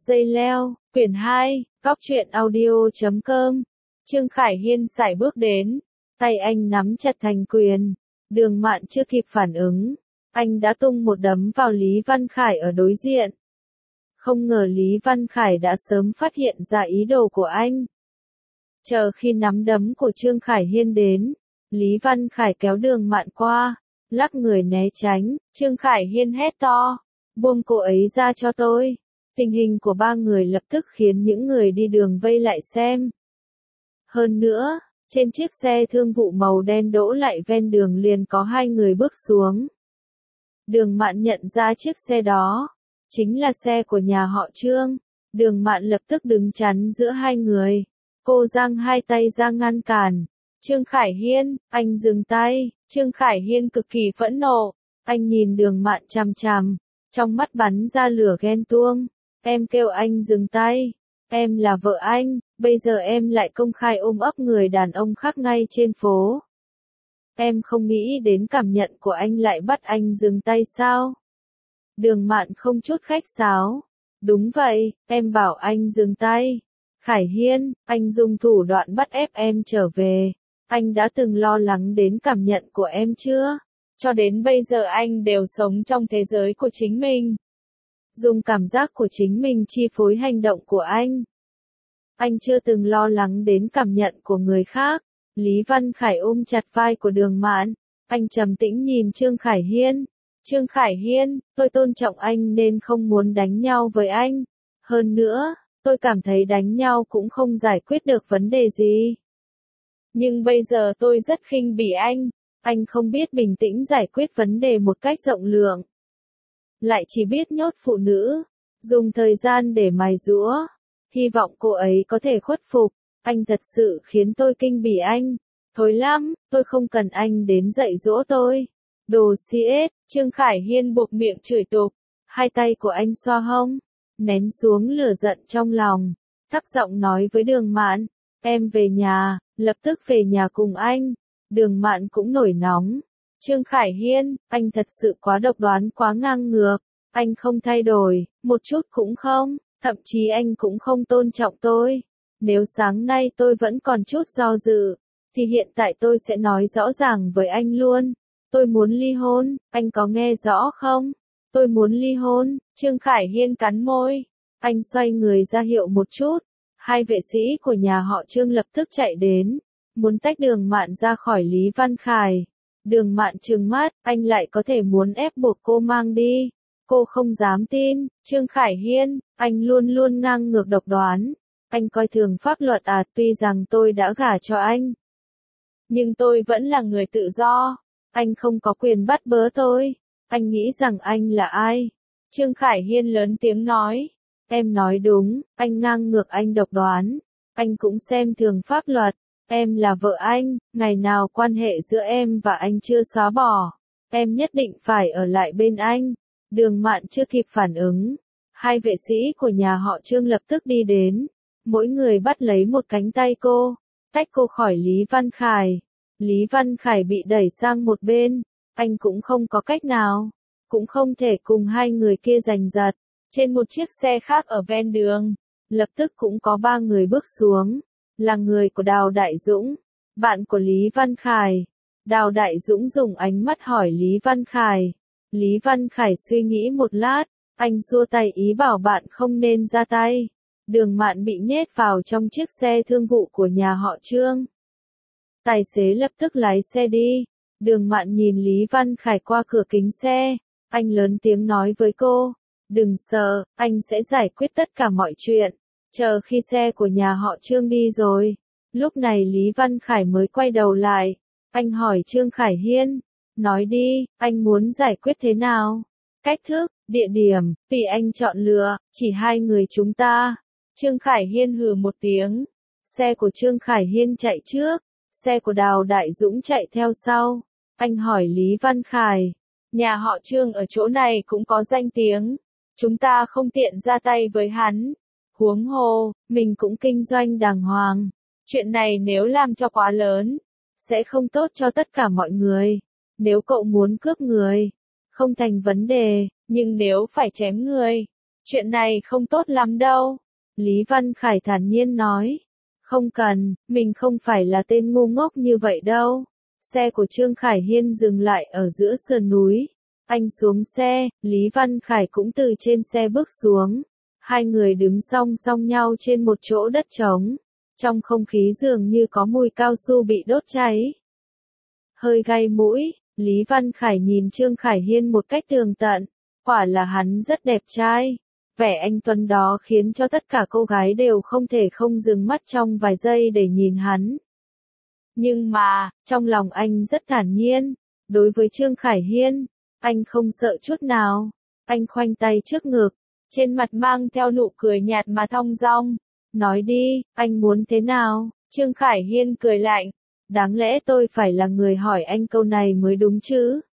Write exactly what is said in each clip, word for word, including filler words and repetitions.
Dây leo, quyển hai, góc truyện audio chấm com. Trương Khải Hiên sải bước đến, tay anh nắm chặt thành quyền. Đường Mạn chưa kịp phản ứng, anh đã tung một đấm vào Lý Văn Khải ở đối diện. Không ngờ Lý Văn Khải đã sớm phát hiện ra ý đồ của anh. Chờ khi nắm đấm của Trương Khải Hiên đến, Lý Văn Khải kéo Đường Mạn qua, lắc người né tránh. Trương Khải Hiên hét to, buông cô ấy ra cho tôi. Tình hình của ba người lập tức khiến những người đi đường vây lại xem. Hơn nữa, trên chiếc xe thương vụ màu đen đỗ lại ven đường liền có hai người bước xuống. Đường Mạn nhận ra chiếc xe đó chính là xe của nhà họ Trương. Đường Mạn lập tức đứng chắn giữa hai người. Cô giang hai tay ra ngăn cản. Trương Khải Hiên, anh dừng tay. Trương Khải Hiên cực kỳ phẫn nộ. Anh nhìn Đường Mạn chằm chằm, trong mắt bắn ra lửa ghen tuông. Em kêu anh dừng tay. Em là vợ anh, bây giờ em lại công khai ôm ấp người đàn ông khác ngay trên phố. Em không nghĩ đến cảm nhận của anh lại bắt anh dừng tay sao? Đường Mạn không chút khách sáo. Đúng vậy, em bảo anh dừng tay. Khải Hiên, anh dùng thủ đoạn bắt ép em trở về. Anh đã từng lo lắng đến cảm nhận của em chưa? Cho đến bây giờ anh đều sống trong thế giới của chính mình. Dùng cảm giác của chính mình chi phối hành động của anh. Anh chưa từng lo lắng đến cảm nhận của người khác. Lý Văn Khải ôm chặt vai của Đường Mạn. Anh trầm tĩnh nhìn Trương Khải Hiên. Trương Khải Hiên, tôi tôn trọng anh nên không muốn đánh nhau với anh. Hơn nữa, tôi cảm thấy đánh nhau cũng không giải quyết được vấn đề gì. Nhưng bây giờ tôi rất khinh bỉ anh. Anh không biết bình tĩnh giải quyết vấn đề một cách rộng lượng. Lại chỉ biết nhốt phụ nữ. Dùng thời gian để mài giũa. Hy vọng cô ấy có thể khuất phục. Anh thật sự khiến tôi kinh bỉ anh. Thối lắm, tôi không cần anh đến dạy dỗ tôi. Đồ xê ét, Trương Khải Hiên buộc miệng chửi tục. Hai tay của anh xoa hông, nén xuống lửa giận trong lòng. Thấp giọng nói với Đường Mạn, em về nhà, lập tức về nhà cùng anh. Đường Mạn cũng nổi nóng. Trương Khải Hiên, anh thật sự quá độc đoán, quá ngang ngược. Anh không thay đổi, một chút cũng không, thậm chí anh cũng không tôn trọng tôi. Nếu sáng nay tôi vẫn còn chút do dự, thì hiện tại tôi sẽ nói rõ ràng với anh luôn. Tôi muốn ly hôn, anh có nghe rõ không? Tôi muốn ly hôn. Trương Khải Hiên cắn môi. Anh xoay người ra hiệu một chút. Hai vệ sĩ của nhà họ Trương lập tức chạy đến, muốn tách Đường Mạn ra khỏi Lý Văn Khải. Đường Mạn trừng mắt, anh lại có thể muốn ép buộc cô mang đi. Cô không dám tin. Trương Khải Hiên, anh luôn luôn ngang ngược độc đoán. Anh coi thường pháp luật à? Tuy rằng tôi đã gả cho anh, nhưng tôi vẫn là người tự do. Anh không có quyền bắt bớ tôi. Anh nghĩ rằng anh là ai? Trương Khải Hiên lớn tiếng nói. Em nói đúng, anh ngang ngược, anh độc đoán. Anh cũng xem thường pháp luật. Em là vợ anh, ngày nào quan hệ giữa em và anh chưa xóa bỏ. Em nhất định phải ở lại bên anh. Đường Mạn chưa kịp phản ứng. Hai vệ sĩ của nhà họ Trương lập tức đi đến. Mỗi người bắt lấy một cánh tay cô, tách cô khỏi Lý Văn Khải. Lý Văn Khải bị đẩy sang một bên. Anh cũng không có cách nào. Cũng không thể cùng hai người kia giành giật. Trên một chiếc xe khác ở ven đường, lập tức cũng có ba người bước xuống. Là người của Đào Đại Dũng, bạn của Lý Văn Khải. Đào Đại Dũng dùng ánh mắt hỏi Lý Văn Khải. Lý Văn Khải suy nghĩ một lát. Anh xua tay ý bảo bạn không nên ra tay. Đường Mạn bị nhét vào trong chiếc xe thương vụ của nhà họ Trương. Tài xế lập tức lái xe đi. Đường Mạn nhìn Lý Văn Khải qua cửa kính xe. Anh lớn tiếng nói với cô. Đừng sợ, anh sẽ giải quyết tất cả mọi chuyện. Chờ khi xe của nhà họ Trương đi rồi. Lúc này Lý Văn Khải mới quay đầu lại. Anh hỏi Trương Khải Hiên. Nói đi, anh muốn giải quyết thế nào? Cách thức, địa điểm, tùy anh chọn lựa, chỉ hai người chúng ta. Trương Khải Hiên hừ một tiếng. Xe của Trương Khải Hiên chạy trước. Xe của Đào Đại Dũng chạy theo sau. Anh hỏi Lý Văn Khải. Nhà họ Trương ở chỗ này cũng có danh tiếng. Chúng ta không tiện ra tay với hắn. Huống hồ, mình cũng kinh doanh đàng hoàng. Chuyện này nếu làm cho quá lớn, sẽ không tốt cho tất cả mọi người. Nếu cậu muốn cướp người, không thành vấn đề. Nhưng nếu phải chém người, chuyện này không tốt lắm đâu. Lý Văn Khải thản nhiên nói. Không cần, mình không phải là tên ngu ngốc như vậy đâu. Xe của Trương Khải Hiên dừng lại ở giữa sườn núi. Anh xuống xe, Lý Văn Khải cũng từ trên xe bước xuống. Hai người đứng song song nhau trên một chỗ đất trống. Trong không khí dường như có mùi cao su bị đốt cháy. Hơi gai mũi, Lý Văn Khải nhìn Trương Khải Hiên một cách tường tận. Quả là hắn rất đẹp trai. Vẻ anh tuấn đó khiến cho tất cả cô gái đều không thể không dừng mắt trong vài giây để nhìn hắn. Nhưng mà, trong lòng anh rất thản nhiên. Đối với Trương Khải Hiên, anh không sợ chút nào. Anh khoanh tay trước ngực, trên mặt mang theo nụ cười nhạt mà thong dong. Nói đi, anh muốn thế nào? Trương Khải Hiên cười lạnh. Đáng lẽ tôi phải là người hỏi anh câu này mới đúng chứ?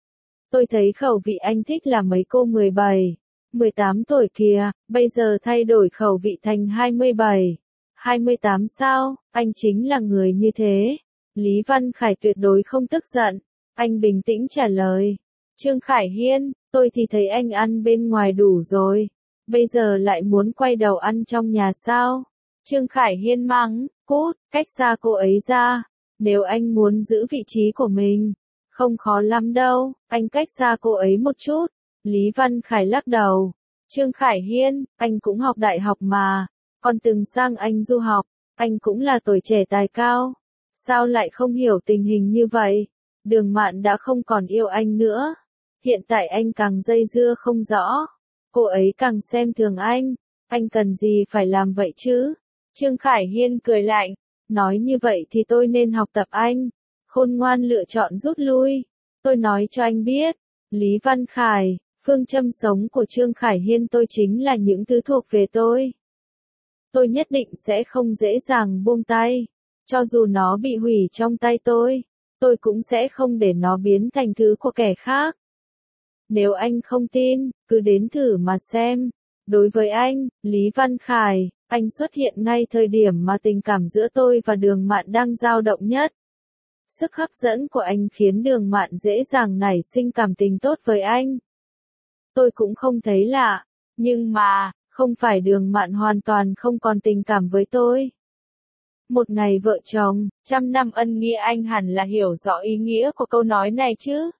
Tôi thấy khẩu vị anh thích là mấy cô mười bảy, mười tám tuổi kìa, bây giờ thay đổi khẩu vị thành hai mươi bảy, hai mươi tám sao? Anh chính là người như thế. Lý Văn Khải tuyệt đối không tức giận. Anh bình tĩnh trả lời. Trương Khải Hiên, tôi thì thấy anh ăn bên ngoài đủ rồi. Bây giờ lại muốn quay đầu ăn trong nhà sao? Trương Khải Hiên mắng, cút, cách xa cô ấy ra. Nếu anh muốn giữ vị trí của mình, không khó lắm đâu, anh cách xa cô ấy một chút. Lý Văn Khải lắc đầu. Trương Khải Hiên, anh cũng học đại học mà, còn từng sang Anh du học, anh cũng là tuổi trẻ tài cao. Sao lại không hiểu tình hình như vậy? Đường Mạn đã không còn yêu anh nữa. Hiện tại anh càng dây dưa không rõ. Cô ấy càng xem thường anh. Anh cần gì phải làm vậy chứ? Trương Khải Hiên cười lạnh. Nói như vậy thì tôi nên học tập anh. Khôn ngoan lựa chọn rút lui. Tôi nói cho anh biết. Lý Văn Khải, phương châm sống của Trương Khải Hiên tôi chính là những thứ thuộc về tôi. Tôi nhất định sẽ không dễ dàng buông tay. Cho dù nó bị hủy trong tay tôi, tôi cũng sẽ không để nó biến thành thứ của kẻ khác. Nếu anh không tin, cứ đến thử mà xem. Đối với anh, Lý Văn Khải, anh xuất hiện ngay thời điểm mà tình cảm giữa tôi và Đường Mạn đang dao động nhất. Sức hấp dẫn của anh khiến Đường Mạn dễ dàng nảy sinh cảm tình tốt với anh. Tôi cũng không thấy lạ, nhưng mà, không phải Đường Mạn hoàn toàn không còn tình cảm với tôi. Một ngày vợ chồng, trăm năm ân nghĩa, anh hẳn là hiểu rõ ý nghĩa của câu nói này chứ.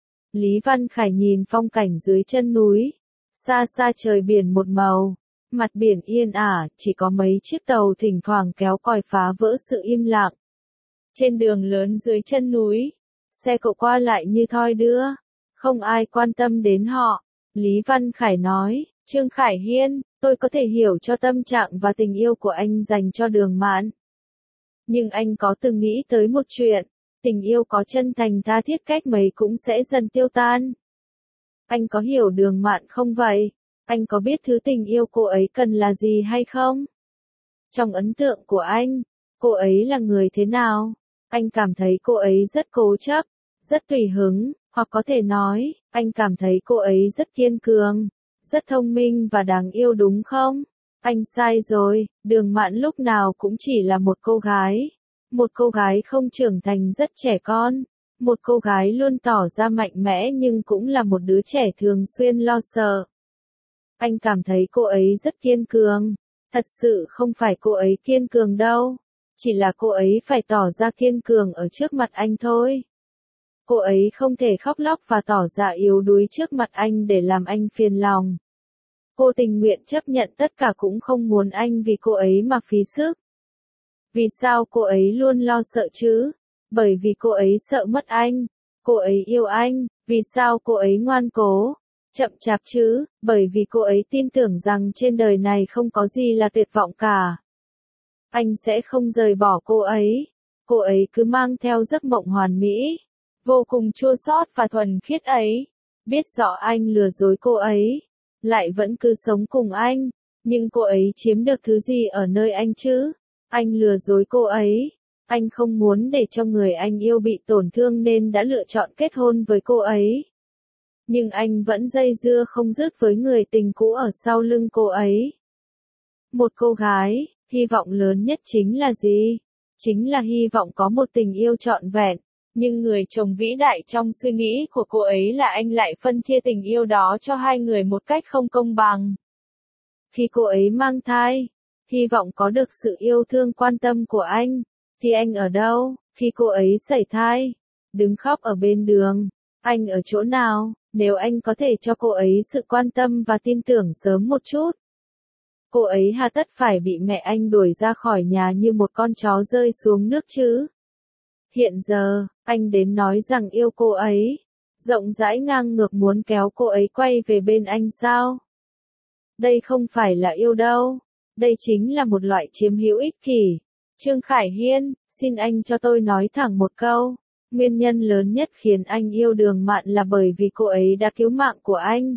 Lý Văn Khải nhìn phong cảnh dưới chân núi. Xa xa trời biển một màu. Mặt biển yên ả, chỉ có mấy chiếc tàu thỉnh thoảng kéo còi phá vỡ sự im lặng. Trên đường lớn dưới chân núi, xe cộ qua lại như thoi đưa. Không ai quan tâm đến họ. Lý Văn Khải nói, Trương Khải Hiên, tôi có thể hiểu cho tâm trạng và tình yêu của anh dành cho Đường Mạn. Nhưng anh có từng nghĩ tới một chuyện, tình yêu có chân thành tha thiết cách mấy cũng sẽ dần tiêu tan. Anh có hiểu Đường Mạn không vậy? Anh có biết thứ tình yêu cô ấy cần là gì hay không? Trong ấn tượng của anh, cô ấy là người thế nào? Anh cảm thấy cô ấy rất cố chấp, rất tùy hứng, hoặc có thể nói, anh cảm thấy cô ấy rất kiên cường, rất thông minh và đáng yêu đúng không? Anh sai rồi, Đường Mạn lúc nào cũng chỉ là một cô gái. Một cô gái không trưởng thành rất trẻ con. Một cô gái luôn tỏ ra mạnh mẽ nhưng cũng là một đứa trẻ thường xuyên lo sợ. Anh cảm thấy cô ấy rất kiên cường. Thật sự không phải cô ấy kiên cường đâu. Chỉ là cô ấy phải tỏ ra kiên cường ở trước mặt anh thôi. Cô ấy không thể khóc lóc và tỏ ra yếu đuối trước mặt anh để làm anh phiền lòng. Cô tình nguyện chấp nhận tất cả cũng không muốn anh vì cô ấy mà phí sức. Vì sao cô ấy luôn lo sợ chứ? Bởi vì cô ấy sợ mất anh. Cô ấy yêu anh. Vì sao cô ấy ngoan cố, chậm chạp chứ? Bởi vì cô ấy tin tưởng rằng trên đời này không có gì là tuyệt vọng cả. Anh sẽ không rời bỏ cô ấy. Cô ấy cứ mang theo giấc mộng hoàn mỹ, vô cùng chua xót và thuần khiết ấy. Biết rõ anh lừa dối cô ấy, lại vẫn cứ sống cùng anh. Nhưng cô ấy chiếm được thứ gì ở nơi anh chứ? Anh lừa dối cô ấy. Anh không muốn để cho người anh yêu bị tổn thương nên đã lựa chọn kết hôn với cô ấy. Nhưng anh vẫn dây dưa không dứt với người tình cũ ở sau lưng cô ấy. Một cô gái, hy vọng lớn nhất chính là gì? Chính là hy vọng có một tình yêu trọn vẹn. Nhưng người chồng vĩ đại trong suy nghĩ của cô ấy là anh lại phân chia tình yêu đó cho hai người một cách không công bằng. Khi cô ấy mang thai, hy vọng có được sự yêu thương quan tâm của anh, thì anh ở đâu? Khi cô ấy sảy thai, đứng khóc ở bên đường, anh ở chỗ nào? Nếu anh có thể cho cô ấy sự quan tâm và tin tưởng sớm một chút, cô ấy hà tất phải bị mẹ anh đuổi ra khỏi nhà như một con chó rơi xuống nước chứ? Hiện giờ, anh đến nói rằng yêu cô ấy, rộng rãi ngang ngược muốn kéo cô ấy quay về bên anh sao? Đây không phải là yêu đâu, đây chính là một loại chiếm hữu ích kỷ. Trương Khải Hiên, xin anh cho tôi nói thẳng một câu, nguyên nhân lớn nhất khiến anh yêu Đường Mạn là bởi vì cô ấy đã cứu mạng của anh.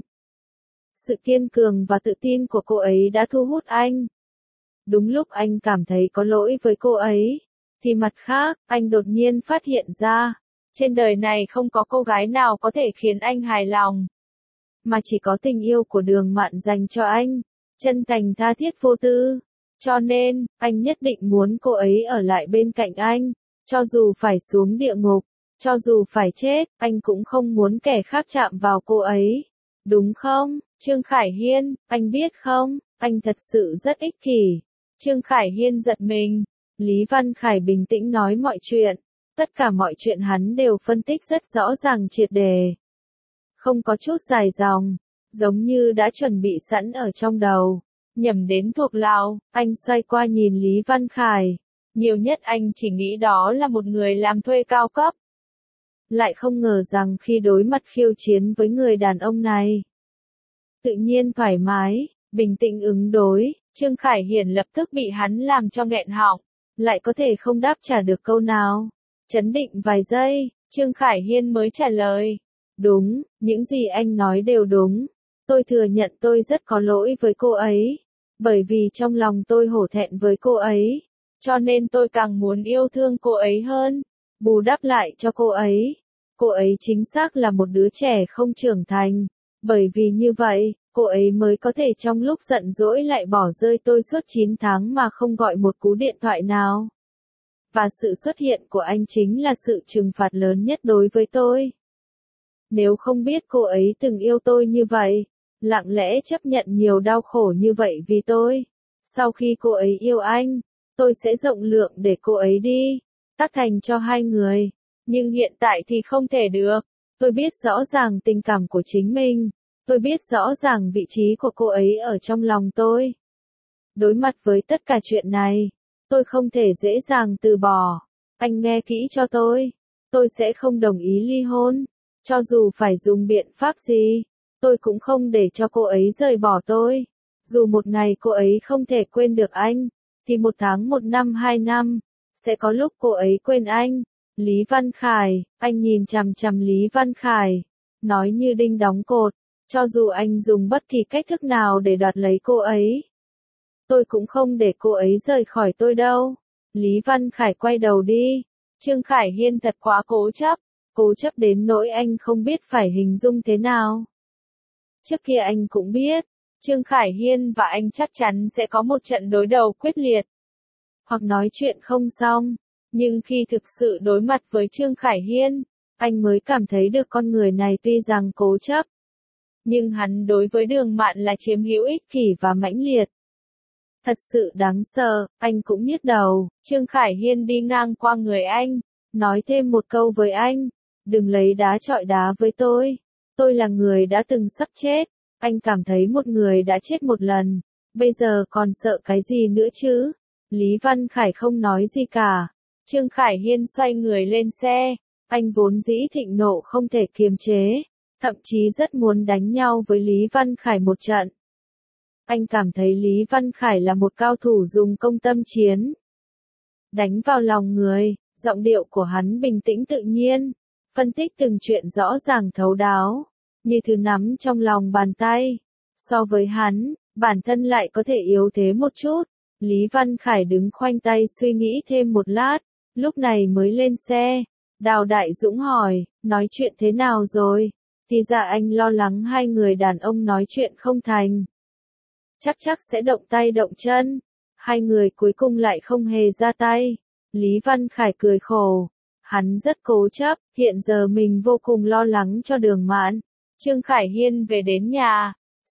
Sự kiên cường và tự tin của cô ấy đã thu hút anh. Đúng lúc anh cảm thấy có lỗi với cô ấy, thì mặt khác, anh đột nhiên phát hiện ra, trên đời này không có cô gái nào có thể khiến anh hài lòng, mà chỉ có tình yêu của Đường Mạn dành cho anh, chân thành tha thiết vô tư. Cho nên, anh nhất định muốn cô ấy ở lại bên cạnh anh, cho dù phải xuống địa ngục, cho dù phải chết, anh cũng không muốn kẻ khác chạm vào cô ấy. Đúng không, Trương Khải Hiên, anh biết không, anh thật sự rất ích kỷ. Trương Khải Hiên giật mình. Lý Văn Khải bình tĩnh nói mọi chuyện. Tất cả mọi chuyện hắn đều phân tích rất rõ ràng triệt đề. Không có chút dài dòng, giống như đã chuẩn bị sẵn ở trong đầu. Nhầm đến thuộc lòng, anh xoay qua nhìn Lý Văn Khải. Nhiều nhất anh chỉ nghĩ đó là một người làm thuê cao cấp. Lại không ngờ rằng khi đối mặt khiêu chiến với người đàn ông này, tự nhiên thoải mái, bình tĩnh ứng đối, Trương Khải Hiển lập tức bị hắn làm cho nghẹn họng, lại có thể không đáp trả được câu nào. Chấn định vài giây, Trương Khải Hiên mới trả lời. Đúng, những gì anh nói đều đúng. Tôi thừa nhận tôi rất có lỗi với cô ấy. Bởi vì trong lòng tôi hổ thẹn với cô ấy. Cho nên tôi càng muốn yêu thương cô ấy hơn. Bù đắp lại cho cô ấy. Cô ấy chính xác là một đứa trẻ không trưởng thành. Bởi vì như vậy, cô ấy mới có thể trong lúc giận dỗi lại bỏ rơi tôi suốt chín tháng mà không gọi một cú điện thoại nào. Và sự xuất hiện của anh chính là sự trừng phạt lớn nhất đối với tôi. Nếu không biết cô ấy từng yêu tôi như vậy, lặng lẽ chấp nhận nhiều đau khổ như vậy vì tôi, sau khi cô ấy yêu anh, tôi sẽ rộng lượng để cô ấy đi, tác thành cho hai người. Nhưng hiện tại thì không thể được. Tôi biết rõ ràng tình cảm của chính mình. Tôi biết rõ ràng vị trí của cô ấy ở trong lòng tôi. Đối mặt với tất cả chuyện này, tôi không thể dễ dàng từ bỏ. Anh nghe kỹ cho tôi. Tôi sẽ không đồng ý ly hôn. Cho dù phải dùng biện pháp gì, tôi cũng không để cho cô ấy rời bỏ tôi. Dù một ngày cô ấy không thể quên được anh, thì một tháng, một năm, hai năm, sẽ có lúc cô ấy quên anh. Lý Văn Khải, anh nhìn chằm chằm Lý Văn Khải, nói như đinh đóng cột, cho dù anh dùng bất kỳ cách thức nào để đoạt lấy cô ấy, tôi cũng không để cô ấy rời khỏi tôi đâu. Lý Văn Khải quay đầu đi. Trương Khải Hiên thật quá cố chấp, cố chấp đến nỗi anh không biết phải hình dung thế nào. Trước kia anh cũng biết, Trương Khải Hiên và anh chắc chắn sẽ có một trận đối đầu quyết liệt, hoặc nói chuyện không xong. Nhưng khi thực sự đối mặt với Trương Khải Hiên, anh mới cảm thấy được con người này tuy rằng cố chấp, nhưng hắn đối với Đường Mạn là chiếm hữu ích kỷ và mãnh liệt. Thật sự đáng sợ, anh cũng nhức đầu. Trương Khải Hiên đi ngang qua người anh, nói thêm một câu với anh, đừng lấy đá chọi đá với tôi. Tôi là người đã từng sắp chết, anh cảm thấy một người đã chết một lần, bây giờ còn sợ cái gì nữa chứ? Lý Văn Khải không nói gì cả. Trương Khải Hiên xoay người lên xe, anh vốn dĩ thịnh nộ không thể kiềm chế, thậm chí rất muốn đánh nhau với Lý Văn Khải một trận. Anh cảm thấy Lý Văn Khải là một cao thủ dùng công tâm chiến, đánh vào lòng người. Giọng điệu của hắn bình tĩnh tự nhiên, phân tích từng chuyện rõ ràng thấu đáo, như thứ nắm trong lòng bàn tay. So với hắn, bản thân lại có thể yếu thế một chút. Lý Văn Khải đứng khoanh tay suy nghĩ thêm một lát, lúc này mới lên xe. Đào Đại Dũng hỏi, nói chuyện thế nào rồi? Thì ra anh lo lắng hai người đàn ông nói chuyện không thành. Chắc chắc sẽ động tay động chân. Hai người cuối cùng lại không hề ra tay. Lý Văn Khải cười khổ. Hắn rất cố chấp, hiện giờ mình vô cùng lo lắng cho Đường Mạn. Trương Khải Hiên về đến nhà.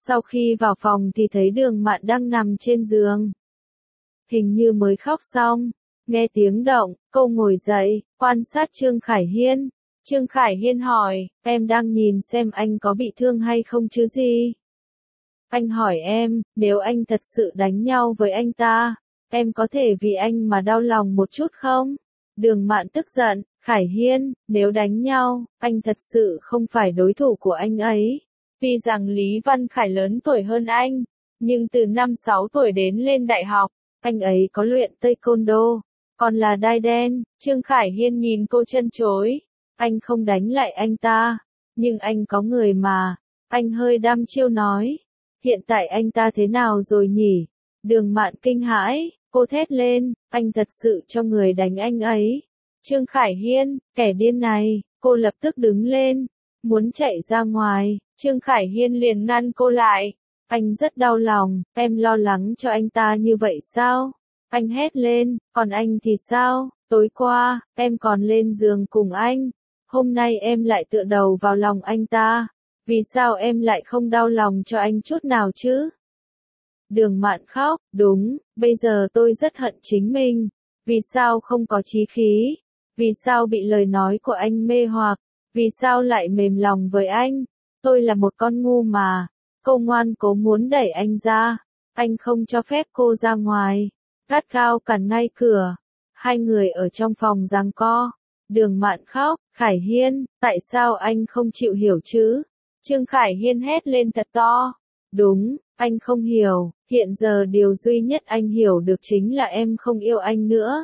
Sau khi vào phòng thì thấy Đường Mạn đang nằm trên giường. Hình như mới khóc xong. Nghe tiếng động, cô ngồi dậy, quan sát Trương Khải Hiên. Trương Khải Hiên hỏi, em đang nhìn xem anh có bị thương hay không chứ gì? Anh hỏi em, nếu anh thật sự đánh nhau với anh ta, em có thể vì anh mà đau lòng một chút không? Đường Mạn tức giận, Khải Hiên, nếu đánh nhau, anh thật sự không phải đối thủ của anh ấy. Vì rằng Lý Văn Khải lớn tuổi hơn anh, nhưng từ năm sáu tuổi đến lên đại học, anh ấy có luyện taekwondo, còn là đai đen. Trương Khải Hiên nhìn cô chân chối, anh không đánh lại anh ta, nhưng anh có người mà. Anh hơi đăm chiêu nói, hiện tại anh ta thế nào rồi nhỉ? Đường Mạn kinh hãi, cô thét lên, anh thật sự cho người đánh anh ấy. Trương Khải Hiên, kẻ điên này, cô lập tức đứng lên, muốn chạy ra ngoài. Trương Khải Hiên liền ngăn cô lại. Anh rất đau lòng, em lo lắng cho anh ta như vậy sao? Anh hét lên, còn anh thì sao? Tối qua, em còn lên giường cùng anh. Hôm nay em lại tựa đầu vào lòng anh ta. Vì sao em lại không đau lòng cho anh chút nào chứ? Đường Mạn khóc, đúng, bây giờ tôi rất hận chính mình. Vì sao không có chí khí? Vì sao bị lời nói của anh mê hoặc? Vì sao lại mềm lòng với anh? Tôi là một con ngu mà. Cô ngoan cố muốn đẩy anh ra. Anh không cho phép cô ra ngoài. Gắt gao cản ngay cửa. Hai người ở trong phòng giằng co. Đường Mạn khóc, Khải Hiên, tại sao anh không chịu hiểu chứ? Trương Khải Hiên hét lên thật to. Đúng, anh không hiểu, hiện giờ điều duy nhất anh hiểu được chính là em không yêu anh nữa.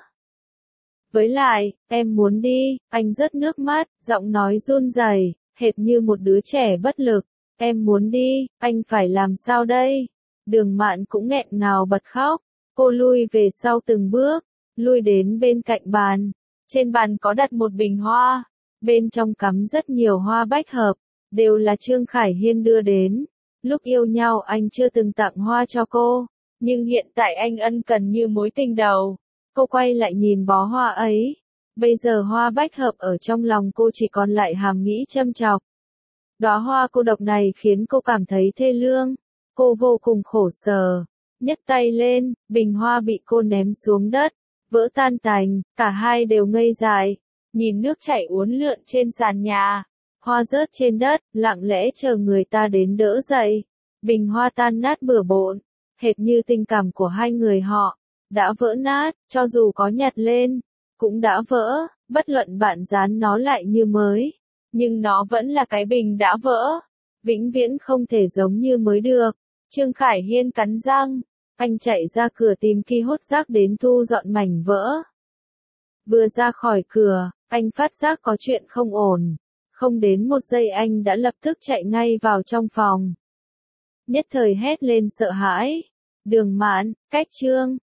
Với lại, em muốn đi, anh rớt nước mắt, giọng nói run rẩy, hệt như một đứa trẻ bất lực. Em muốn đi, anh phải làm sao đây? Đường Mạn cũng nghẹn ngào bật khóc, cô lui về sau từng bước, lui đến bên cạnh bàn. Trên bàn có đặt một bình hoa, bên trong cắm rất nhiều hoa bách hợp, đều là Trương Khải Hiên đưa đến. Lúc yêu nhau anh chưa từng tặng hoa cho cô, nhưng hiện tại anh ân cần như mối tình đầu. Cô quay lại nhìn bó hoa ấy. Bây giờ hoa bách hợp ở trong lòng cô chỉ còn lại hàm nghĩ châm chọc. Đóa hoa cô độc này khiến cô cảm thấy thê lương. Cô vô cùng khổ sở. Nhấc tay lên, bình hoa bị cô ném xuống đất, vỡ tan tành, cả hai đều ngây dại, nhìn nước chảy uốn lượn trên sàn nhà. Hoa rớt trên đất, lặng lẽ chờ người ta đến đỡ dậy. Bình hoa tan nát bừa bộn, hệt như tình cảm của hai người họ đã vỡ nát, cho dù có nhặt lên, cũng đã vỡ, bất luận bạn dán nó lại như mới, nhưng nó vẫn là cái bình đã vỡ, vĩnh viễn không thể giống như mới được. Trương Khải Hiên cắn răng, anh chạy ra cửa tìm ki hốt rác đến thu dọn mảnh vỡ. Vừa ra khỏi cửa, anh phát giác có chuyện không ổn. Không đến một giây anh đã lập tức chạy ngay vào trong phòng. Nhất thời hét lên sợ hãi. Đường Mạn, cách Trương